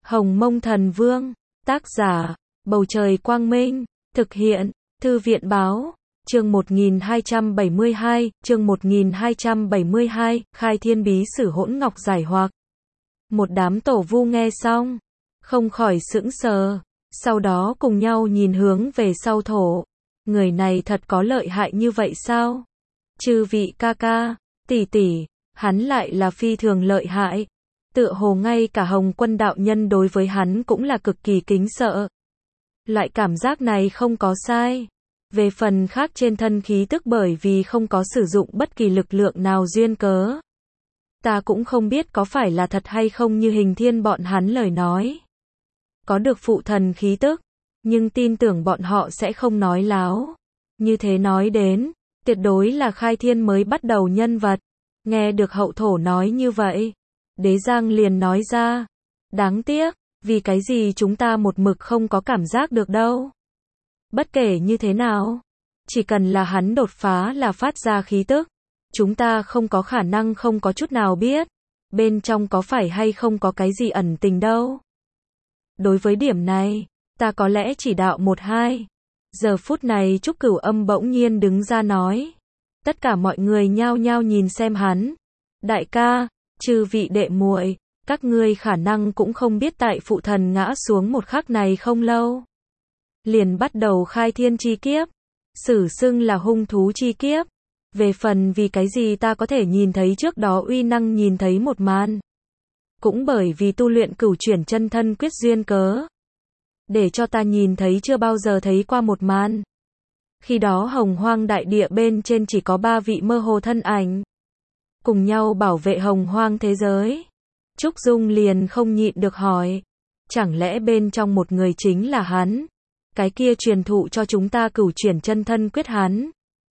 Hồng Mông Thần Vương, tác giả, Bầu Trời Quang Minh, thực hiện, Thư viện Báo, chương 1272, Khai Thiên Bí Sử Hỗn Ngọc giải hoặc. Một đám tổ vu nghe xong, không khỏi sững sờ, sau đó cùng nhau nhìn hướng về sau thổ. Người này thật có lợi hại như vậy sao? Chư vị ca ca, tỷ tỷ, hắn lại là phi thường lợi hại. Tựa hồ ngay cả Hồng Quân đạo nhân đối với hắn cũng là cực kỳ kính sợ. Loại cảm giác này không có sai. Về phần khác trên thân khí tức bởi vì không có sử dụng bất kỳ lực lượng nào duyên cớ. Ta cũng không biết có phải là thật hay không như Hình Thiên bọn hắn lời nói. Có được phụ thần khí tức, nhưng tin tưởng bọn họ sẽ không nói láo. Như thế nói đến, tuyệt đối là Khai Thiên mới bắt đầu nhân vật. Nghe được hậu thổ nói như vậy, Đế Giang liền nói ra, đáng tiếc, vì cái gì chúng ta một mực không có cảm giác được đâu. Bất kể như thế nào, chỉ cần là hắn đột phá là phát ra khí tức, chúng ta không có khả năng không có chút nào biết, bên trong có phải hay không có cái gì ẩn tình đâu. Đối với điểm này, ta có lẽ chỉ đạo một hai. Giờ phút này Trúc Cửu Âm bỗng nhiên đứng ra nói. Tất cả mọi người nhao nhao nhìn xem hắn. Đại ca, chư vị đệ muội, các ngươi khả năng cũng không biết tại phụ thần ngã xuống một khắc này không lâu. Liền bắt đầu khai thiên chi kiếp, sử xưng là hung thú chi kiếp. Về phần vì cái gì ta có thể nhìn thấy trước đó uy năng nhìn thấy một màn. Cũng bởi vì tu luyện cửu chuyển chân thân quyết duyên cớ. Để cho ta nhìn thấy chưa bao giờ thấy qua một màn. Khi đó Hồng Hoang đại địa bên trên chỉ có 3 vị mơ hồ thân ảnh. Cùng nhau bảo vệ Hồng Hoang thế giới. Trúc Dung liền không nhịn được hỏi. Chẳng lẽ bên trong một người chính là hắn? Cái kia truyền thụ cho chúng ta cửu chuyển chân thân quyết hắn.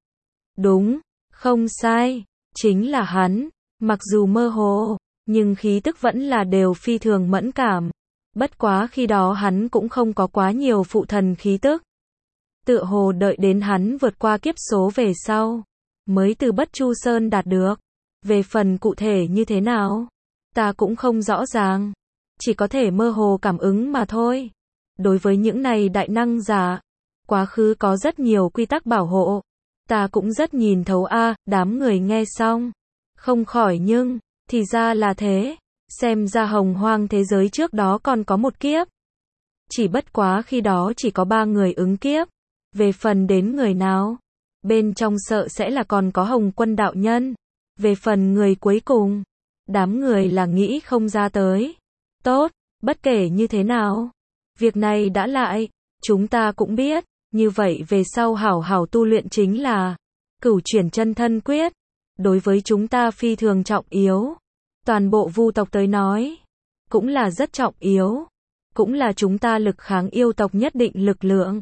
Đúng, không sai, chính là hắn. Mặc dù mơ hồ, nhưng khí tức vẫn là đều phi thường mẫn cảm. Bất quá khi đó hắn cũng không có quá nhiều phụ thần khí tức. Tựa hồ đợi đến hắn vượt qua kiếp số về sau, mới từ Bất Chu Sơn đạt được. Về phần cụ thể như thế nào, ta cũng không rõ ràng. Chỉ có thể mơ hồ cảm ứng mà thôi. Đối với những này đại năng giả, quá khứ có rất nhiều quy tắc bảo hộ. Ta cũng rất nhìn thấu đám người nghe xong. Không khỏi nhưng, thì ra là thế. Xem ra Hồng Hoang thế giới trước đó còn có một kiếp. Chỉ bất quá khi đó chỉ có 3 người ứng kiếp. Về phần đến người nào, bên trong sợ sẽ là còn có Hồng Quân đạo nhân. Về phần người cuối cùng, đám người là nghĩ không ra tới. Tốt, bất kể như thế nào, việc này đã lại, chúng ta cũng biết, như vậy về sau hảo hảo tu luyện chính là cửu chuyển chân thân quyết. Đối với chúng ta phi thường trọng yếu. Toàn bộ vu tộc tới nói, cũng là rất trọng yếu. Cũng là chúng ta lực kháng yêu tộc nhất định lực lượng.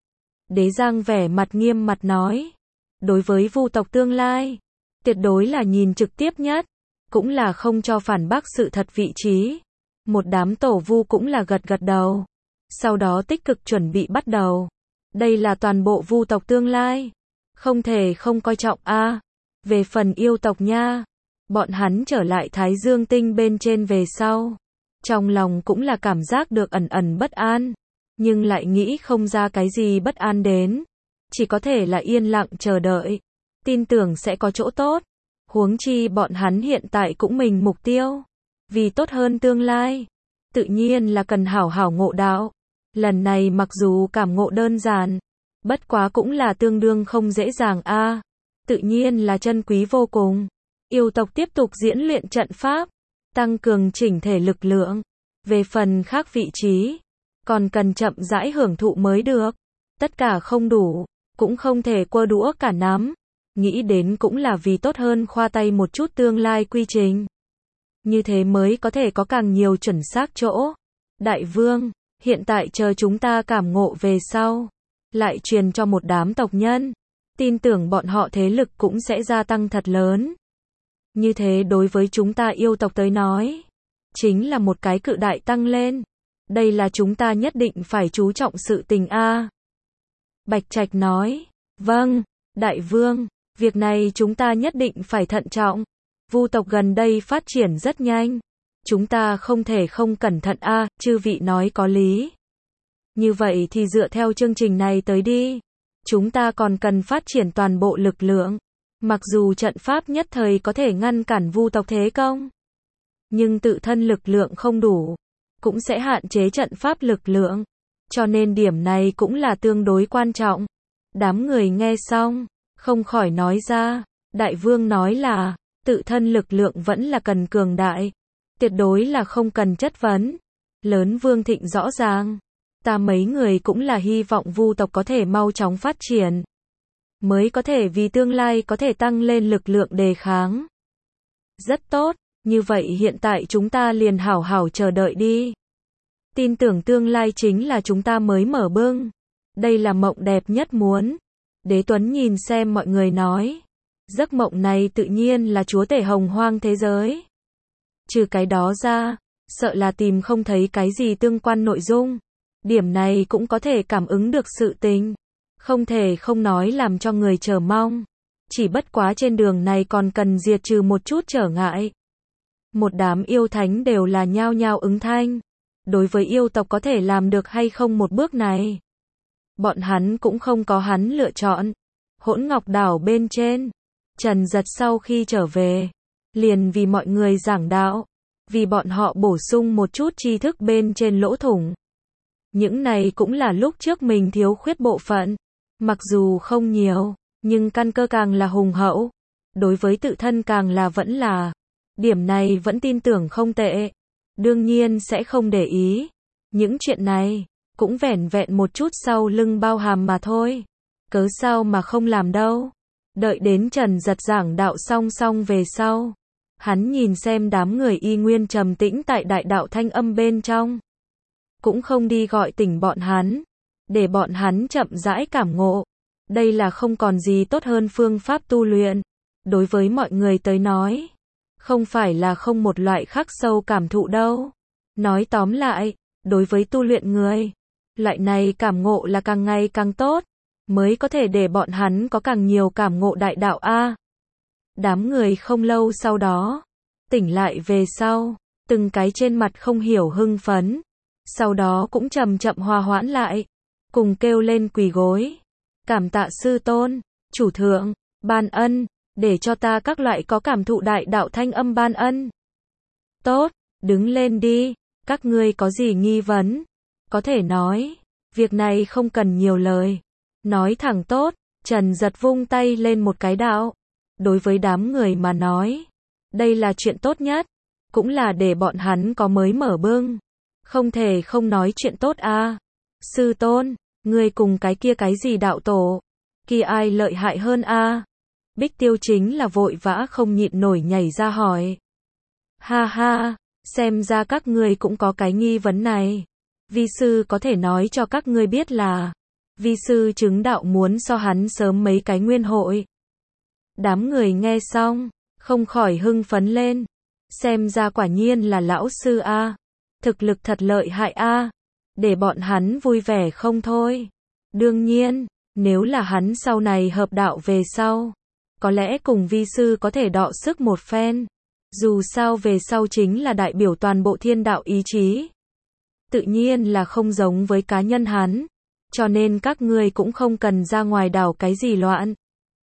Đế Giang vẻ mặt nghiêm mặt nói. Đối với vu tộc tương lai, tuyệt đối là nhìn trực tiếp nhất. Cũng là không cho phản bác sự thật vị trí. Một đám tổ vu cũng là gật gật đầu. Sau đó tích cực chuẩn bị bắt đầu. Đây là toàn bộ vu tộc tương lai. Không thể không coi trọng Về phần yêu tộc nha, bọn hắn trở lại Thái Dương tinh bên trên về sau. Trong lòng cũng là cảm giác được ẩn ẩn bất an. Nhưng lại nghĩ không ra cái gì bất an đến. Chỉ có thể là yên lặng chờ đợi. Tin tưởng sẽ có chỗ tốt. Huống chi bọn hắn hiện tại cũng mình mục tiêu. Vì tốt hơn tương lai. Tự nhiên là cần hảo hảo ngộ đạo. Lần này mặc dù cảm ngộ đơn giản. Bất quá cũng là tương đương không dễ dàng tự nhiên là chân quý vô cùng. Yêu tộc tiếp tục diễn luyện trận pháp. Tăng cường chỉnh thể lực lượng. Về phần khác vị trí, còn cần chậm rãi hưởng thụ mới được. Tất cả không đủ, cũng không thể quơ đũa cả nắm. Nghĩ đến cũng là vì tốt hơn khoa tay một chút tương lai quy trình. Như thế mới có thể có càng nhiều chuẩn xác chỗ. Đại vương, hiện tại chờ chúng ta cảm ngộ về sau. Lại truyền cho một đám tộc nhân. Tin tưởng bọn họ thế lực cũng sẽ gia tăng thật lớn. Như thế đối với chúng ta yêu tộc tới nói, chính là một cái cự đại tăng lên. Đây là chúng ta nhất định phải chú trọng sự tình Bạch Trạch nói, vâng, đại vương, việc này chúng ta nhất định phải thận trọng. Vu tộc gần đây phát triển rất nhanh. Chúng ta không thể không cẩn thận a, chư vị nói có lý. Như vậy thì dựa theo chương trình này tới đi. Chúng ta còn cần phát triển toàn bộ lực lượng. Mặc dù trận pháp nhất thời có thể ngăn cản Vu tộc thế công, nhưng tự thân lực lượng không đủ, cũng sẽ hạn chế trận pháp lực lượng. Cho nên điểm này cũng là tương đối quan trọng. Đám người nghe xong, không khỏi nói ra, đại vương nói là, tự thân lực lượng vẫn là cần cường đại. Tuyệt đối là không cần chất vấn. Lớn Vương Thịnh rõ ràng. Ta mấy người cũng là hy vọng Vu tộc có thể mau chóng phát triển, mới có thể vì tương lai có thể tăng lên lực lượng đề kháng. Rất tốt, như vậy hiện tại chúng ta liền hảo hảo chờ đợi đi. Tin tưởng tương lai chính là chúng ta mới mở bưng. Đây là mộng đẹp nhất muốn. Đế Tuấn nhìn xem mọi người nói. Giấc mộng này tự nhiên là chúa tể hồng hoang thế giới. Trừ cái đó ra, sợ là tìm không thấy cái gì tương quan nội dung. Điểm này cũng có thể cảm ứng được sự tình. Không thể không nói làm cho người chờ mong. Chỉ bất quá trên đường này còn cần diệt trừ một chút trở ngại. Một đám yêu thánh đều là nhao nhao ứng thanh. Đối với yêu tộc có thể làm được hay không một bước này, bọn hắn cũng không có hắn lựa chọn. Hỗn Ngọc Đảo bên trên, Trần Giật sau khi trở về, liền vì mọi người giảng đạo, vì bọn họ bổ sung một chút tri thức bên trên lỗ thủng. Những này cũng là lúc trước mình thiếu khuyết bộ phận, mặc dù không nhiều, nhưng căn cơ càng là hùng hậu, đối với tự thân càng là vẫn là, điểm này vẫn tin tưởng không tệ. Đương nhiên sẽ không để ý. Những chuyện này, cũng vẻn vẹn một chút sau lưng bao hàm mà thôi. Cớ sao mà không làm đâu. Đợi đến Trần Giật giảng đạo xong về sau. Hắn nhìn xem đám người y nguyên trầm tĩnh tại đại đạo thanh âm bên trong. Cũng không đi gọi tỉnh bọn hắn. Để bọn hắn chậm rãi cảm ngộ. Đây là không còn gì tốt hơn phương pháp tu luyện. Đối với mọi người tới nói. Không phải là không một loại khắc sâu cảm thụ đâu. Nói tóm lại, đối với tu luyện người, loại này cảm ngộ là càng ngày càng tốt, mới có thể để bọn hắn có càng nhiều cảm ngộ đại đạo a. Đám người không lâu sau đó, tỉnh lại về sau, từng cái trên mặt không hiểu hưng phấn, sau đó cũng chậm chậm hòa hoãn lại, cùng kêu lên quỳ gối. Cảm tạ sư tôn, chủ thượng, ban ân. Để cho ta các loại có cảm thụ đại đạo thanh âm ban ân. Tốt, đứng lên đi, các ngươi có gì nghi vấn? Có thể nói, việc này không cần nhiều lời. Nói thẳng tốt, Trần Giật vung tay lên một cái đạo. Đối với đám người mà nói, đây là chuyện tốt nhất, cũng là để bọn hắn có mới mở bưng. Không thể không nói chuyện tốt a. Sư tôn, ngươi cùng cái kia cái gì đạo tổ, kia ai lợi hại hơn a? Bích Tiêu chính là vội vã không nhịn nổi nhảy ra hỏi. Ha ha, xem ra các ngươi cũng có cái nghi vấn này. Vi sư có thể nói cho các ngươi biết là, vi sư chứng đạo muốn so hắn sớm mấy cái nguyên hội. Đám người nghe xong, không khỏi hưng phấn lên. Xem ra quả nhiên là lão sư a, thực lực thật lợi hại a, để bọn hắn vui vẻ không thôi. Đương nhiên, nếu là hắn sau này hợp đạo về sau, có lẽ cùng vi sư có thể đọ sức một phen. Dù sao về sau chính là đại biểu toàn bộ thiên đạo ý chí. Tự nhiên là không giống với cá nhân hắn. Cho nên các ngươi cũng không cần ra ngoài đảo cái gì loạn.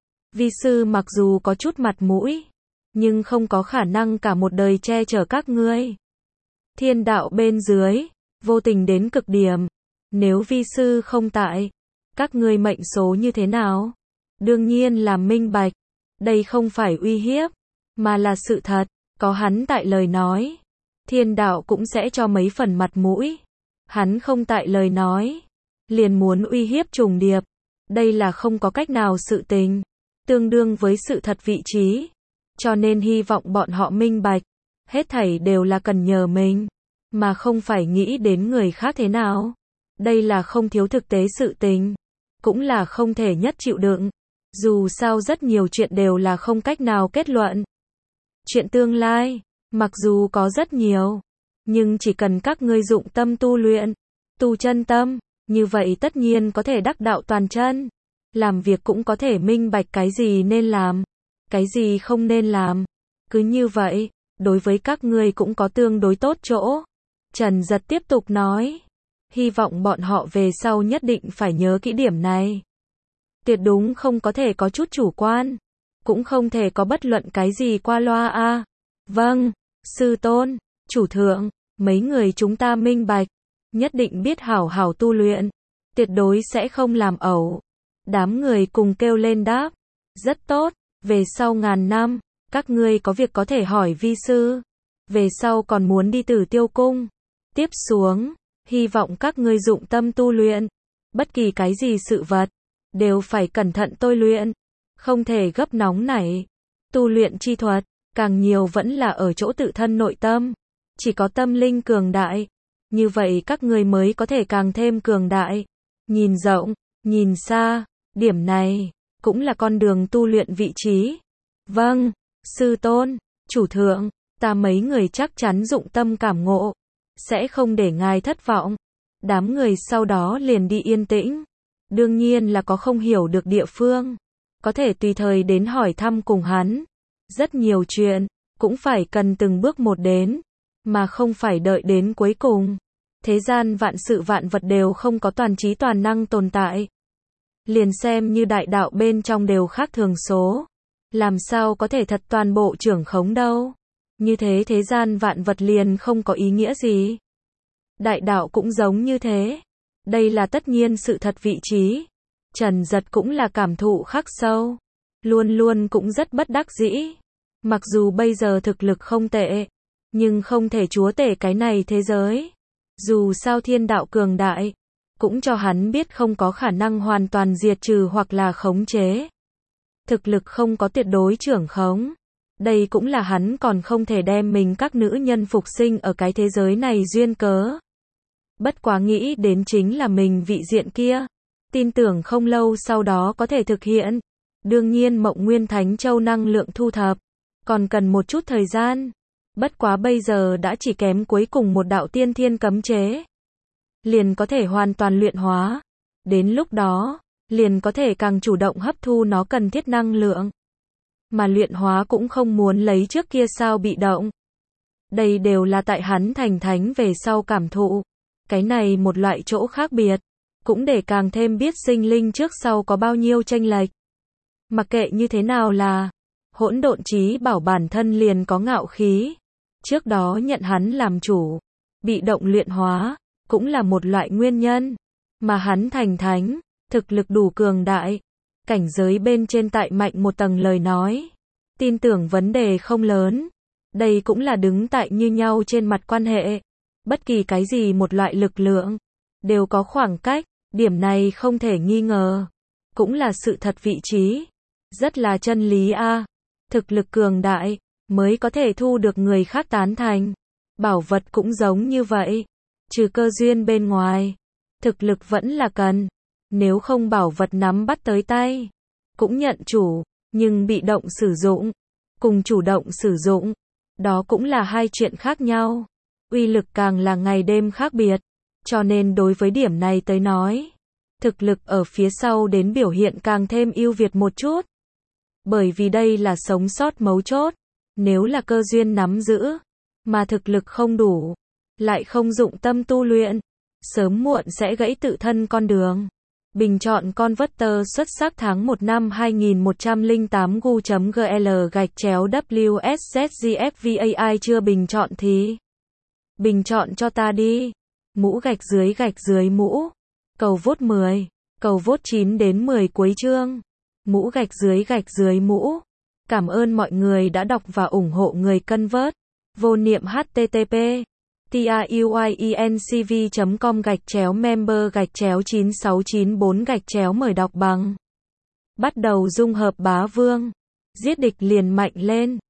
Vi sư mặc dù có chút mặt mũi, nhưng không có khả năng cả một đời che chở các ngươi. Thiên đạo bên dưới, vô tình đến cực điểm. Nếu vi sư không tại, các ngươi mệnh số như thế nào? Đương nhiên là minh bạch. Đây không phải uy hiếp, mà là sự thật. Có hắn tại lời nói, thiên đạo cũng sẽ cho mấy phần mặt mũi. Hắn không tại lời nói, liền muốn uy hiếp trùng điệp. Đây là không có cách nào sự tình, tương đương với sự thật vị trí. Cho nên hy vọng bọn họ minh bạch, hết thảy đều là cần nhờ mình, mà không phải nghĩ đến người khác thế nào. Đây là không thiếu thực tế sự tình, cũng là không thể nhất chịu đựng. Dù sao rất nhiều chuyện đều là không cách nào kết luận. Chuyện tương lai, mặc dù có rất nhiều, nhưng chỉ cần các ngươi dụng tâm tu luyện, tu chân tâm, như vậy tất nhiên có thể đắc đạo toàn chân. Làm việc cũng có thể minh bạch cái gì nên làm, cái gì không nên làm. Cứ như vậy, đối với các ngươi cũng có tương đối tốt chỗ. Trần Giật tiếp tục nói. Hy vọng bọn họ về sau nhất định phải nhớ kỹ điểm này. Tuyệt đúng không có thể có chút chủ quan. Cũng không thể có bất luận cái gì qua loa a. Vâng, sư tôn, chủ thượng, mấy người chúng ta minh bạch. Nhất định biết hảo hảo tu luyện. Tuyệt đối sẽ không làm ẩu. Đám người cùng kêu lên đáp. Rất tốt, về sau ngàn năm, các ngươi có việc có thể hỏi vi sư. Về sau còn muốn đi Tử Tiêu Cung. Tiếp xuống, hy vọng các ngươi dụng tâm tu luyện. Bất kỳ cái gì sự vật, đều phải cẩn thận tôi luyện. Không thể gấp nóng nảy. Tu luyện chi thuật, càng nhiều vẫn là ở chỗ tự thân nội tâm. Chỉ có tâm linh cường đại. Như vậy các ngươi mới có thể càng thêm cường đại. Nhìn rộng, nhìn xa, điểm này, cũng là con đường tu luyện vị trí. Vâng, sư tôn, chủ thượng, ta mấy người chắc chắn dụng tâm cảm ngộ. Sẽ không để ngài thất vọng. Đám người sau đó liền đi yên tĩnh. Đương nhiên là có không hiểu được địa phương. Có thể tùy thời đến hỏi thăm cùng hắn. Rất nhiều chuyện, cũng phải cần từng bước một đến. Mà không phải đợi đến cuối cùng. Thế gian vạn sự vạn vật đều không có toàn trí toàn năng tồn tại. Liền xem như đại đạo bên trong đều khác thường số. Làm sao có thể thật toàn bộ trưởng khống đâu. Như thế thế gian vạn vật liền không có ý nghĩa gì. Đại đạo cũng giống như thế. Đây là tất nhiên sự thật vị trí. Trần Giật cũng là cảm thụ khắc sâu. Luôn luôn cũng rất bất đắc dĩ. Mặc dù bây giờ thực lực không tệ. Nhưng không thể chúa tể cái này thế giới. Dù sao thiên đạo cường đại. Cũng cho hắn biết không có khả năng hoàn toàn diệt trừ hoặc là khống chế. Thực lực không có tuyệt đối trưởng khống. Đây cũng là hắn còn không thể đem mình các nữ nhân phục sinh ở cái thế giới này duyên cớ. Bất quá nghĩ đến chính là mình vị diện kia. Tin tưởng không lâu sau đó có thể thực hiện. Đương nhiên Mộng Nguyên Thánh Châu năng lượng thu thập. Còn cần một chút thời gian. Bất quá bây giờ đã chỉ kém cuối cùng một đạo tiên thiên cấm chế. Liền có thể hoàn toàn luyện hóa. Đến lúc đó, liền có thể càng chủ động hấp thu nó cần thiết năng lượng. Mà luyện hóa cũng không muốn lấy trước kia sao bị động. Đây đều là tại hắn thành thánh về sau cảm thụ. Cái này một loại chỗ khác biệt. Cũng để càng thêm biết sinh linh trước sau có bao nhiêu chênh lệch. Mặc kệ như thế nào là Hỗn Độn Trí Bảo bản thân liền có ngạo khí. Trước đó nhận hắn làm chủ. Bị động luyện hóa. Cũng là một loại nguyên nhân. Mà hắn thành thánh. Thực lực đủ cường đại. Cảnh giới bên trên tại mạnh một tầng lời nói. Tin tưởng vấn đề không lớn. Đây cũng là đứng tại như nhau trên mặt quan hệ. Bất kỳ cái gì một loại lực lượng. Đều có khoảng cách. Điểm này không thể nghi ngờ. Cũng là sự thật vị trí. Rất là chân lý a. Thực lực cường đại. Mới có thể thu được người khác tán thành. Bảo vật cũng giống như vậy. Trừ cơ duyên bên ngoài. Thực lực vẫn là cần. Nếu không bảo vật nắm bắt tới tay. Cũng nhận chủ. Nhưng bị động sử dụng. Cùng chủ động sử dụng. Đó cũng là hai chuyện khác nhau. Uy lực càng là ngày đêm khác biệt. Cho nên đối với điểm này tới nói. Thực lực ở phía sau đến biểu hiện càng thêm ưu việt một chút. Bởi vì đây là sống sót mấu chốt. Nếu là cơ duyên nắm giữ. Mà thực lực không đủ. Lại không dụng tâm tu luyện. Sớm muộn sẽ gãy tự thân con đường. Bình chọn con vớt tơ xuất sắc tháng 1 năm 2108 gu.gl/WSZGFVAI chưa bình chọn thì bình chọn cho ta đi. Mũ gạch dưới mũ. Cầu vote 10. Cầu vote 9 đến 10 cuối chương. Mũ gạch dưới mũ. Cảm ơn mọi người đã đọc và ủng hộ người cân vớt. Vô niệm http tiuyecom/member/9694 mời đọc bằng. Bắt đầu dung hợp bá vương. Giết địch liền mạnh lên.